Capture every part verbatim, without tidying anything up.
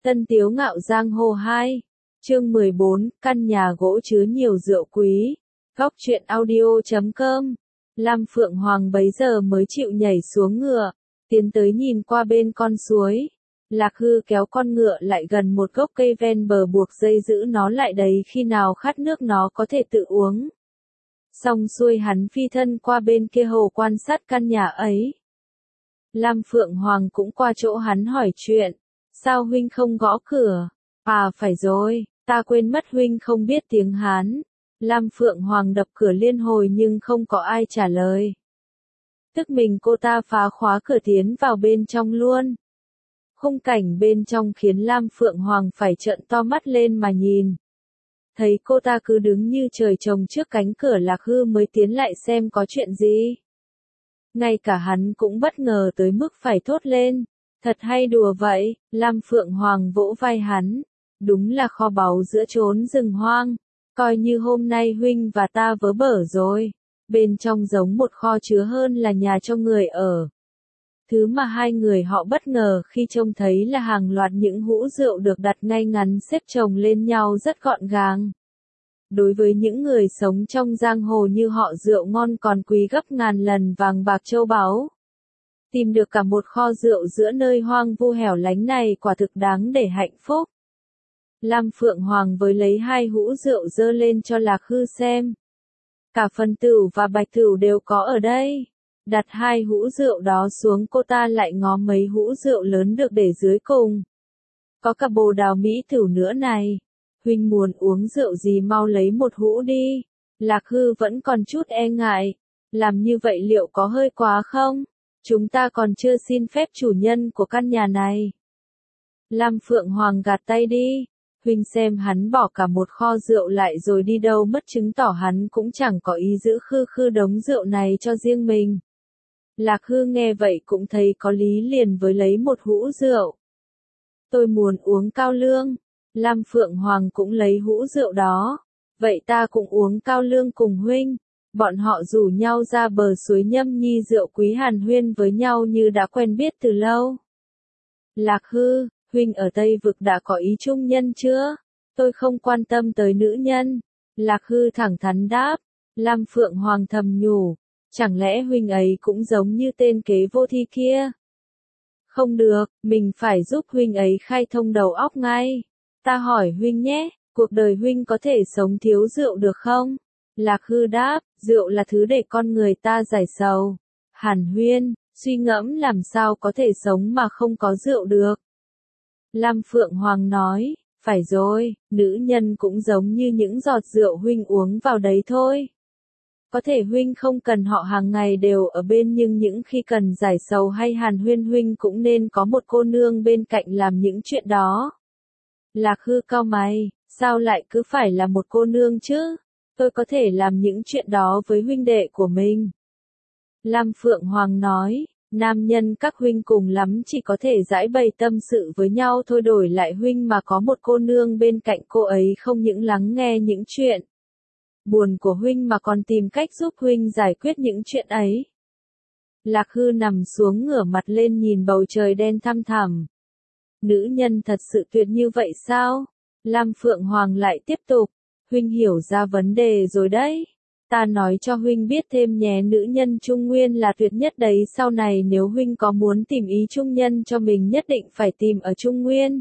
Tân Tiếu Ngạo Giang Hồ hai, chương mười bốn, căn nhà gỗ chứa nhiều rượu quý. Góc truyện audio chấm com. Lam Phượng Hoàng bấy giờ mới chịu nhảy xuống ngựa, tiến tới nhìn qua bên con suối. Lạc Hư kéo con ngựa lại gần một gốc cây ven bờ buộc dây giữ nó lại đấy, khi nào khát nước nó có thể tự uống. Xong xuôi hắn phi thân qua bên kia hồ quan sát căn nhà ấy. Lam Phượng Hoàng cũng qua chỗ hắn hỏi chuyện. Sao huynh không gõ cửa? À phải rồi, ta quên mất huynh không biết tiếng Hán. Lam Phượng Hoàng đập cửa liên hồi nhưng không có ai trả lời. Tức mình cô ta phá khóa cửa tiến vào bên trong luôn. Khung cảnh bên trong khiến Lam Phượng Hoàng phải trợn to mắt lên mà nhìn. Thấy cô ta cứ đứng như trời trồng trước cánh cửa, Lạc Hư mới tiến lại xem có chuyện gì. Ngay cả hắn cũng bất ngờ tới mức phải thốt lên. Thật hay đùa vậy, Lam Phượng Hoàng vỗ vai hắn. Đúng là kho báu giữa chốn rừng hoang. Coi như hôm nay huynh và ta vớ bở rồi. Bên trong giống một kho chứa hơn là nhà cho người ở. Thứ mà hai người họ bất ngờ khi trông thấy là hàng loạt những hũ rượu được đặt ngay ngắn xếp chồng lên nhau rất gọn gàng. Đối với những người sống trong giang hồ như họ, rượu ngon còn quý gấp ngàn lần vàng bạc châu báu. Tìm được cả một kho rượu giữa nơi hoang vu hẻo lánh này quả thực đáng để hạnh phúc. Lam Phượng Hoàng với lấy hai hũ rượu dơ lên cho Lạc Hư xem. Cả Phần Tửu và Bạch Tửu đều có ở đây. Đặt hai hũ rượu đó xuống, cô ta lại ngó mấy hũ rượu lớn được để dưới cùng. Có cả Bồ Đào Mỹ Tửu nữa này. Huynh muốn uống rượu gì mau lấy một hũ đi. Lạc Hư vẫn còn chút e ngại. Làm như vậy liệu có hơi quá không? Chúng ta còn chưa xin phép chủ nhân của căn nhà này. Lam Phượng Hoàng gạt tay đi. Huynh xem hắn bỏ cả một kho rượu lại rồi đi đâu mất, chứng tỏ hắn cũng chẳng có ý giữ khư khư đống rượu này cho riêng mình. Lạc Hư nghe vậy cũng thấy có lý, liền với lấy một hũ rượu. Tôi muốn uống cao lương. Lam Phượng Hoàng cũng lấy hũ rượu đó. Vậy ta cũng uống cao lương cùng huynh. Bọn họ rủ nhau ra bờ suối nhâm nhi rượu quý, hàn huyên với nhau như đã quen biết từ lâu. Lạc Hư, huynh ở Tây Vực đã có ý trung nhân chưa? Tôi không quan tâm tới nữ nhân. Lạc Hư thẳng thắn đáp. Lam Phượng Hoàng thầm nhủ. Chẳng lẽ huynh ấy cũng giống như tên kế vô thi kia? Không được, mình phải giúp huynh ấy khai thông đầu óc ngay. Ta hỏi huynh nhé, cuộc đời huynh có thể sống thiếu rượu được không? Lạc Hư đáp, rượu là thứ để con người ta giải sầu. Hàn huyên, suy ngẫm làm sao có thể sống mà không có rượu được. Lam Phượng Hoàng nói, phải rồi, nữ nhân cũng giống như những giọt rượu huynh uống vào đấy thôi. Có thể huynh không cần họ hàng ngày đều ở bên, nhưng những khi cần giải sầu hay hàn huyên, huynh cũng nên có một cô nương bên cạnh làm những chuyện đó. Lạc Hư cau mày, sao lại cứ phải là một cô nương chứ? Tôi có thể làm những chuyện đó với huynh đệ của mình. Lam Phượng Hoàng nói, nam nhân các huynh cùng lắm chỉ có thể giải bày tâm sự với nhau thôi, đổi lại huynh mà có một cô nương bên cạnh, cô ấy không những lắng nghe những chuyện buồn của huynh mà còn tìm cách giúp huynh giải quyết những chuyện ấy. Lạc Hư nằm xuống ngửa mặt lên nhìn bầu trời đen thăm thẳm. Nữ nhân thật sự tuyệt như vậy sao? Lam Phượng Hoàng lại tiếp tục. Huynh hiểu ra vấn đề rồi đấy. Ta nói cho huynh biết thêm nhé, nữ nhân Trung Nguyên là tuyệt nhất đấy. Sau này nếu huynh có muốn tìm ý trung nhân cho mình, nhất định phải tìm ở Trung Nguyên.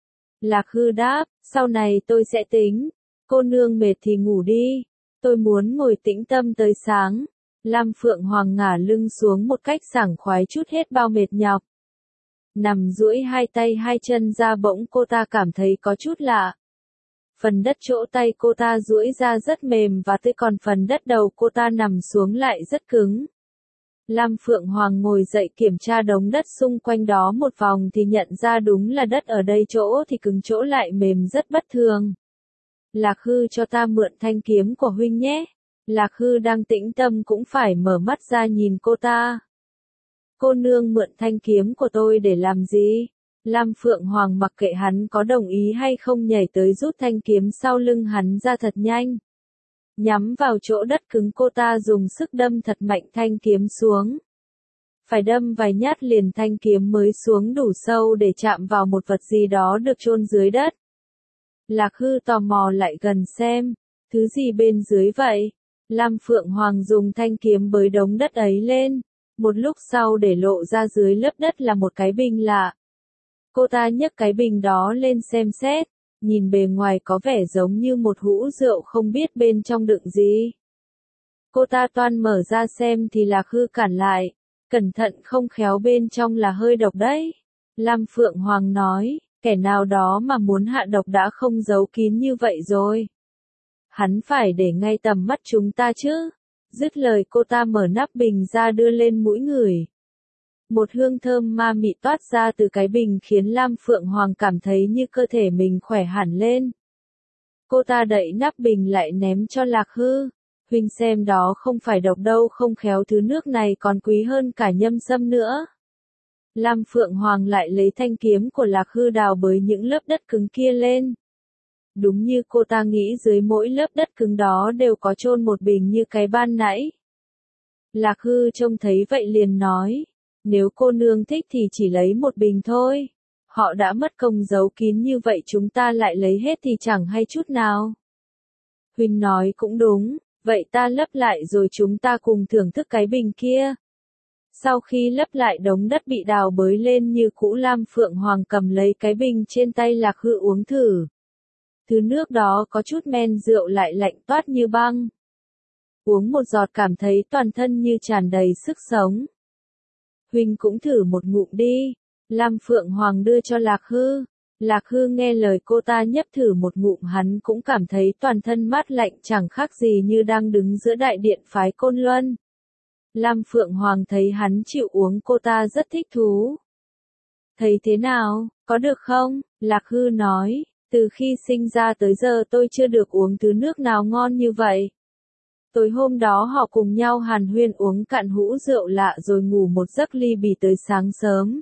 Lạc Hư đáp, sau này tôi sẽ tính. Cô nương mệt thì ngủ đi. Tôi muốn ngồi tĩnh tâm tới sáng. Lam Phượng Hoàng ngả lưng xuống một cách sảng khoái, chút hết bao mệt nhọc. Nằm duỗi hai tay hai chân ra, bỗng cô ta cảm thấy có chút lạ. Phần đất chỗ tay cô ta duỗi ra rất mềm và tươi, còn phần đất đầu cô ta nằm xuống lại rất cứng. Lam Phượng Hoàng ngồi dậy kiểm tra đống đất xung quanh đó một vòng thì nhận ra đúng là đất ở đây chỗ thì cứng chỗ lại mềm, rất bất thường. Lạc Hư, cho ta mượn thanh kiếm của huynh nhé. Lạc Hư đang tĩnh tâm cũng phải mở mắt ra nhìn cô ta. Cô nương mượn thanh kiếm của tôi để làm gì? Lam Phượng Hoàng mặc kệ hắn có đồng ý hay không, nhảy tới rút thanh kiếm sau lưng hắn ra thật nhanh. Nhắm vào chỗ đất cứng, cô ta dùng sức đâm thật mạnh thanh kiếm xuống. phải đâm vài nhát liền thanh kiếm mới xuống đủ sâu để chạm vào một vật gì đó được chôn dưới đất. Lạc Hư tò mò lại gần xem, thứ gì bên dưới vậy? Lam Phượng Hoàng dùng thanh kiếm bới đống đất ấy lên, một lúc sau để lộ ra dưới lớp đất là một cái bình lạ. Cô ta nhấc cái bình đó lên xem xét, nhìn bề ngoài có vẻ giống như một hũ rượu không biết bên trong đựng gì. Cô ta toan mở ra xem thì Lạc Hư cản lại, cẩn thận không khéo bên trong là hơi độc đấy. Lam Phượng Hoàng nói, kẻ nào đó mà muốn hạ độc đã không giấu kín như vậy rồi. Hắn phải để ngay tầm mắt chúng ta chứ. Dứt lời cô ta mở nắp bình ra đưa lên mũi người. Một hương thơm ma mị toát ra từ cái bình khiến Lam Phượng Hoàng cảm thấy như cơ thể mình khỏe hẳn lên. Cô ta đậy nắp bình lại ném cho Lạc Hư. Huynh xem đó không phải độc đâu, không khéo thứ nước này còn quý hơn cả nhâm sâm nữa. Lam Phượng Hoàng lại lấy thanh kiếm của Lạc Hư đào bới những lớp đất cứng kia lên. Đúng như cô ta nghĩ, dưới mỗi lớp đất cứng đó đều có chôn một bình như cái ban nãy. Lạc Hư trông thấy vậy liền nói, nếu cô nương thích thì chỉ lấy một bình thôi. Họ đã mất công giấu kín như vậy chúng ta lại lấy hết thì chẳng hay chút nào. Huynh nói cũng đúng, vậy ta lấp lại rồi chúng ta cùng thưởng thức cái bình kia. Sau khi lấp lại đống đất bị đào bới lên như cũ, Lam Phượng Hoàng cầm lấy cái bình trên tay Lạc Hư uống thử. Thứ nước đó có chút men rượu lại lạnh toát như băng. Uống một giọt cảm thấy toàn thân như tràn đầy sức sống. Huynh cũng thử một ngụm đi. Lam Phượng Hoàng đưa cho Lạc Hư. Lạc Hư nghe lời cô ta nhấp thử một ngụm, hắn cũng cảm thấy toàn thân mát lạnh chẳng khác gì như đang đứng giữa đại điện phái Côn Luân. Lam Phượng Hoàng thấy hắn chịu uống cô ta rất thích thú. Thấy thế nào, có được không? Lạc Hư nói, từ khi sinh ra tới giờ tôi chưa được uống thứ nước nào ngon như vậy. Tối hôm đó họ cùng nhau hàn huyên uống cạn hũ rượu lạ rồi ngủ một giấc ly bì tới sáng sớm.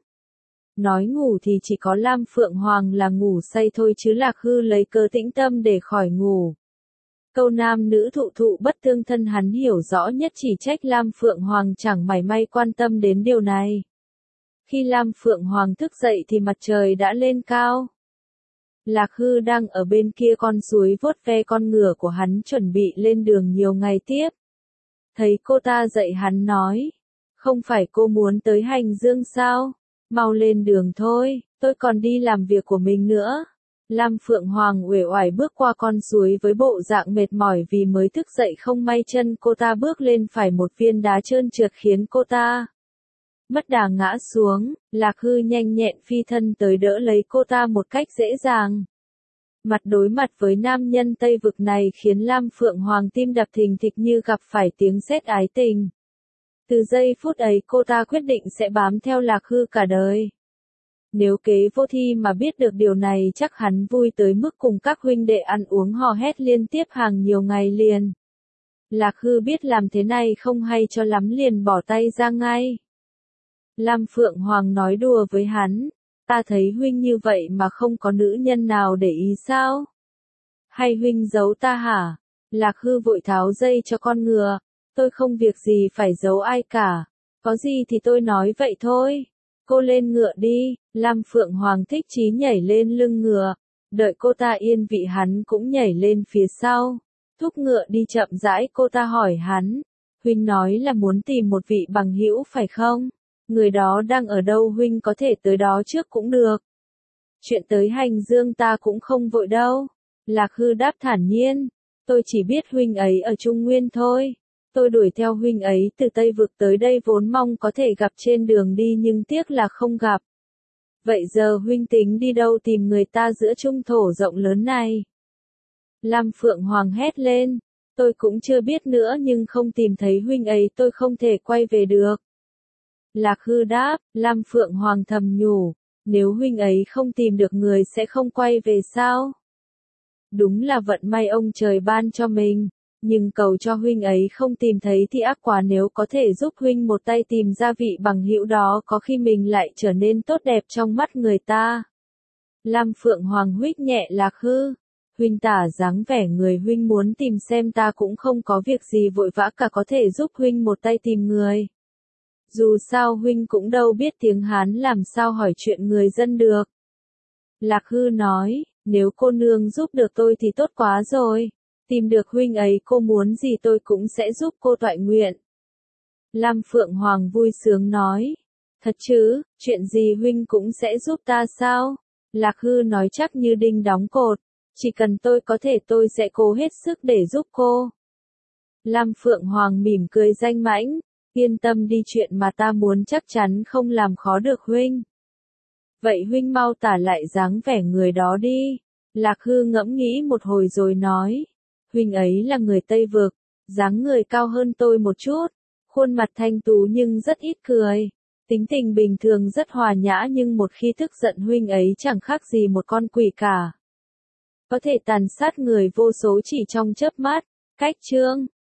Nói ngủ thì chỉ có Lam Phượng Hoàng là ngủ say thôi, chứ Lạc Hư lấy cớ tĩnh tâm để khỏi ngủ. Câu nam nữ thụ thụ bất tương thân hắn hiểu rõ nhất, chỉ trách Lam Phượng Hoàng chẳng mảy may quan tâm đến điều này. Khi Lam Phượng Hoàng thức dậy thì mặt trời đã lên cao. Lạc Hư đang ở bên kia con suối vuốt ve con ngựa của hắn chuẩn bị lên đường nhiều ngày tiếp. Thấy cô ta dậy hắn nói, không phải cô muốn tới Hành Dương sao? Mau lên đường thôi, tôi còn đi làm việc của mình nữa. Lam Phượng Hoàng uể oải bước qua con suối với bộ dạng mệt mỏi vì mới thức dậy, không may chân cô ta bước lên phải một viên đá trơn trượt khiến cô ta mất đà ngã xuống. Lạc Hư nhanh nhẹn phi thân tới đỡ lấy cô ta một cách dễ dàng. Mặt đối mặt với nam nhân Tây Vực này khiến Lam Phượng Hoàng tim đập thình thịch như gặp phải tiếng sét ái tình. Từ giây phút ấy cô ta quyết định sẽ bám theo Lạc Hư cả đời. Nếu Kế Vô Thi mà biết được điều này chắc hắn vui tới mức cùng các huynh đệ ăn uống hò hét liên tiếp hàng nhiều ngày liền. Lạc Hư biết làm thế này không hay cho lắm liền bỏ tay ra ngay. Lam Phượng Hoàng nói đùa với hắn, ta thấy huynh như vậy mà không có nữ nhân nào để ý sao? Hay huynh giấu ta hả? Lạc Hư vội tháo dây cho con ngựa, tôi không việc gì phải giấu ai cả, có gì thì tôi nói vậy thôi. Cô lên ngựa đi. Lam Phượng Hoàng thích chí nhảy lên lưng ngựa, đợi cô ta yên vị hắn cũng nhảy lên phía sau, thúc ngựa đi chậm rãi. Cô ta hỏi hắn, huynh nói là muốn tìm một vị bằng hữu phải không? Người đó đang ở đâu? Huynh có thể tới đó trước cũng được. Chuyện tới Hành Dương ta cũng không vội đâu. Lạc Hư đáp thản nhiên, tôi chỉ biết huynh ấy ở Trung Nguyên thôi. Tôi đuổi theo huynh ấy từ Tây Vực tới đây vốn mong có thể gặp trên đường đi nhưng tiếc là không gặp. Vậy giờ huynh tính đi đâu tìm người ta giữa trung thổ rộng lớn này? Lam Phượng Hoàng hét lên, tôi cũng chưa biết nữa nhưng không tìm thấy huynh ấy tôi không thể quay về được. Lạc Hư đáp, Lam Phượng Hoàng thầm nhủ, nếu huynh ấy không tìm được người sẽ không quay về sao? Đúng là vận may ông trời ban cho mình. Nhưng cầu cho huynh ấy không tìm thấy thì ác quá, nếu có thể giúp huynh một tay tìm ra vị bằng hữu đó có khi mình lại trở nên tốt đẹp trong mắt người ta. Lam Phượng Hoàng huých nhẹ Lạc Hư, huynh tả dáng vẻ người huynh muốn tìm xem ta cũng không có việc gì vội vã cả, có thể giúp huynh một tay tìm người. Dù sao huynh cũng đâu biết tiếng Hán làm sao hỏi chuyện người dân được. Lạc Hư nói, nếu cô nương giúp được tôi thì tốt quá rồi. Tìm được huynh ấy cô muốn gì tôi cũng sẽ giúp cô toại nguyện. Lam Phượng Hoàng vui sướng nói. Thật chứ, chuyện gì huynh cũng sẽ giúp ta sao? Lạc Hư nói chắc như đinh đóng cột. Chỉ cần tôi có thể tôi sẽ cố hết sức để giúp cô. Lam Phượng Hoàng mỉm cười danh mãnh. Yên tâm đi, chuyện mà ta muốn chắc chắn không làm khó được huynh. Vậy huynh mau tả lại dáng vẻ người đó đi. Lạc Hư ngẫm nghĩ một hồi rồi nói. Huynh ấy là người Tây Vực, dáng người cao hơn tôi một chút, khuôn mặt thanh tú nhưng rất ít cười. Tính tình bình thường rất hòa nhã nhưng một khi tức giận huynh ấy chẳng khác gì một con quỷ cả. Có thể tàn sát người vô số chỉ trong chớp mắt. Cách chương